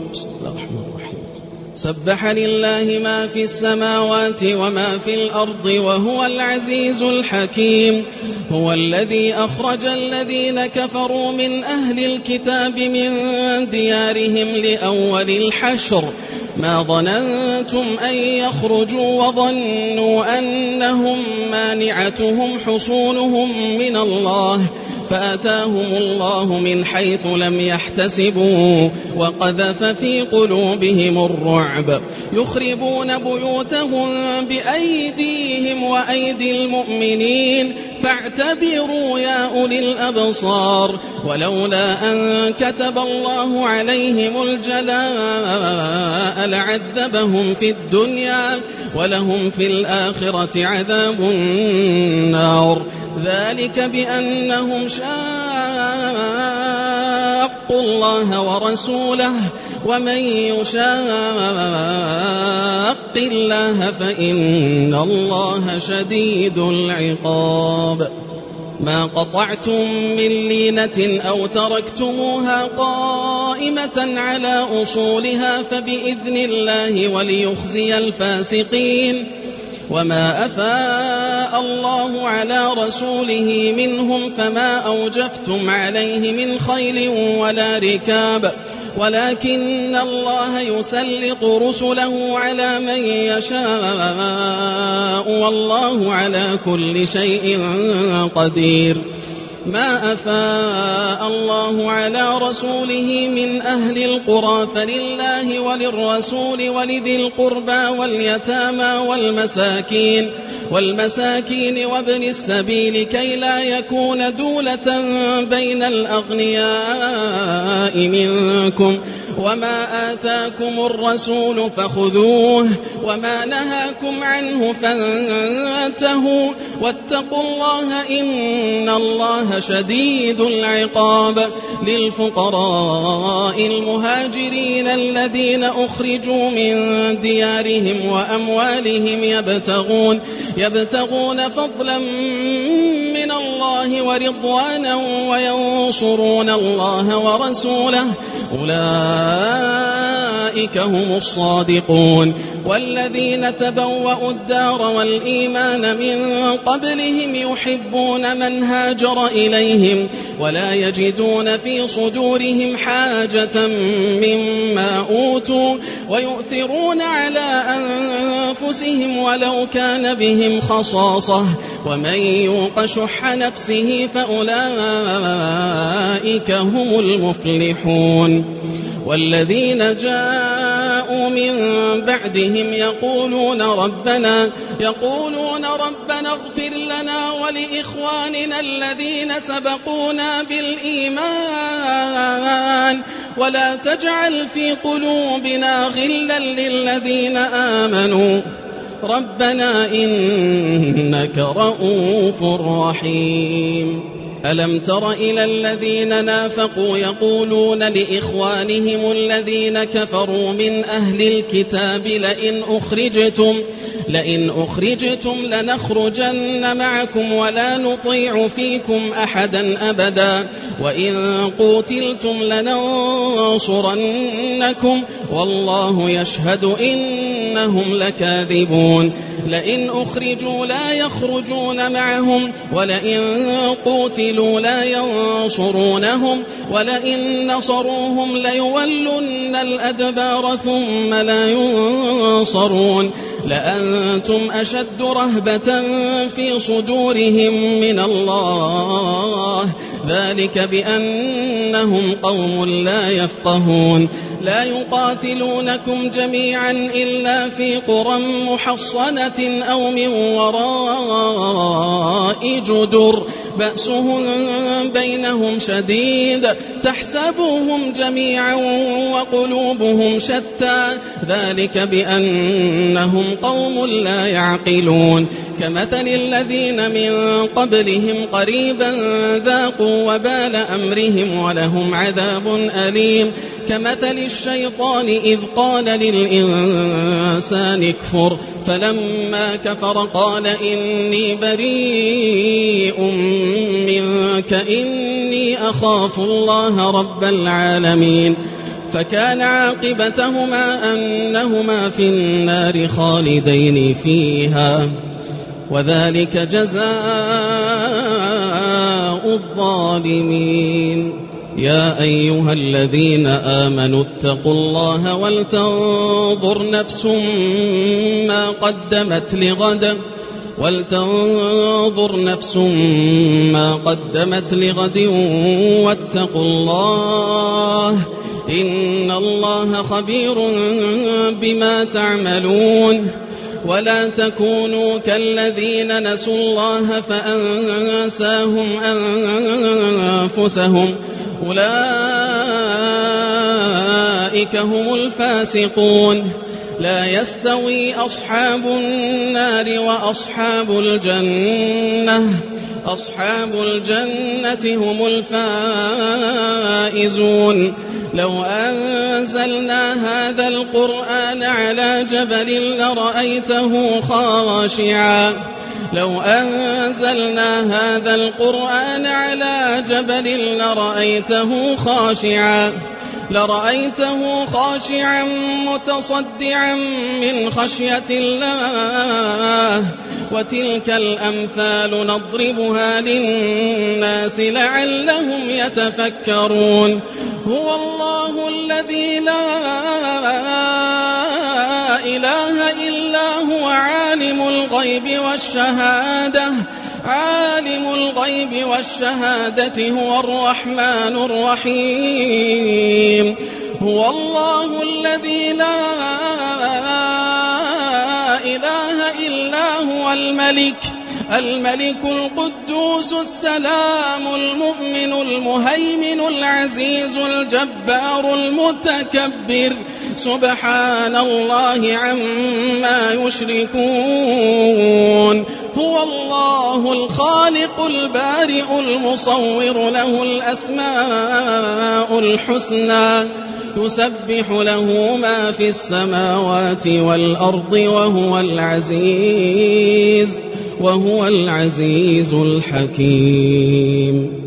بسم الله الرحمن الرحيم. سبح لله ما في السماوات وما في الأرض وهو العزيز الحكيم. هو الذي أخرج الذين كفروا من أهل الكتاب من ديارهم لأول الحشر ما ظننتم أن يخرجوا وظنوا أنهم مانعتهم حصونهم من الله فأتاهم الله من حيث لم يحتسبوا وقذف في قلوبهم الرعب يخربون بيوتهم بأيديهم وأيدي المؤمنين فاعتبروا يا أولي الأبصار. ولولا أن كتب الله عليهم الجلاء لعذبهم في الدنيا ولهم في الآخرة عذاب النار. ذلك بأنهم شاقوا الله ورسوله ومن يشاق الله فإن الله شديد العقاب. ما قطعتم من لينة أو تركتموها قائمة على أصولها فبإذن الله وليخزي الفاسقين. وما أفاء الله على رسوله منهم فما أوجفتم عليه من خيل ولا ركاب ولكن الله يسلط رسله على من يشاء والله على كل شيء قدير. ما أفاء الله على رسوله من أهل القرى فلله وللرسول ولذي القربى واليتامى والمساكين وابن السبيل كي لا يكون دولة بين الأغنياء منكم. وما آتاكم الرسول فخذوه وما نهاكم عنه فانتهوا واتقوا الله إن الله شديد العقاب. للفقراء المهاجرين الذين أخرجوا من ديارهم وأموالهم يبتغون فضلا من الله ورضوانا وينصرون الله ورسوله أولئك هم الصادقون. والذين تبوأوا الدار والإيمان من قبلهم يحبون من هاجر إليهم ولا يجدون في صدورهم حاجة مما أوتوا ويؤثرون على أنفسهم ولو كان بهم خصاصة ومن يوق شح نفسه فأولئك هم المفلحون. والذين جاءوا من بعدهم يقولون ربنا اغفر لنا ولإخواننا الذين سبقونا بالإيمان ولا تجعل في قلوبنا غلا للذين آمنوا ربنا إنك رؤوف رحيم. ألم تر إلى الذين نافقوا يقولون لإخوانهم الذين كفروا من أهل الكتاب لئن أخرجتم لنخرجن معكم ولا نطيع فيكم أحدا أبدا وإن قتلتم لننصرنكم والله يشهد إنهم لكاذبون. لئن أخرجوا لا يخرجون معهم ولئن قتلوا لا ينصرونهم ولئن نصروهم ليولن الأدبار ثم لا ينصرون. لأنتم أشد رهبة في صدورهم من الله ذلك بأنهم قوم لا يفقهون. لا يقاتلونكم جميعا إلا في قرى محصنة أو من وراء جدر بأسهم بينهم شديد تحسبوهم جميعا وقلوبهم شتى ذلك بأنهم قوم لا يعقلون. كمثل الذين من قبلهم قريبا ذاقوا وبال أمرهم ولهم عذاب أليم. كمثل الشيطان إذ قال للإنسان اكفر فلما كفر قال إني بريء منك إني أخاف الله رب العالمين. فكان عاقبتهما أنهما في النار خالدين فيها وذلك جزاء الظالمين. يا أيها الذين آمنوا اتقوا الله ولتنظر نفس ما قدمت لغد واتقوا الله إن الله خبير بما تعملون. ولا تكونوا كالذين نسوا الله فأنساهم أنفسهم أولئك هم الفاسقون. لا يستوي أصحاب النار وأصحاب الجنة هم الفائزون. لو أنزلنا هذا القرآن على جبل لرأيته خاشعا متصدعا من خشية الله. وتلك الأمثال نضربها للناس لعلهم يتفكرون. هو الله الذي لا إله إلا هو عالم الغيب والشهادة هو الرحمن الرحيم. هو الله الذي لا إله إلا هو الملك القدوس السلام المؤمن المهيمن العزيز الجبار المتكبر. سبحان الله عما يشركون. هو الله الخالق البارئ المصور له الأسماء الحسنى يسبح له ما في السماوات والأرض وهو العزيز الحكيم.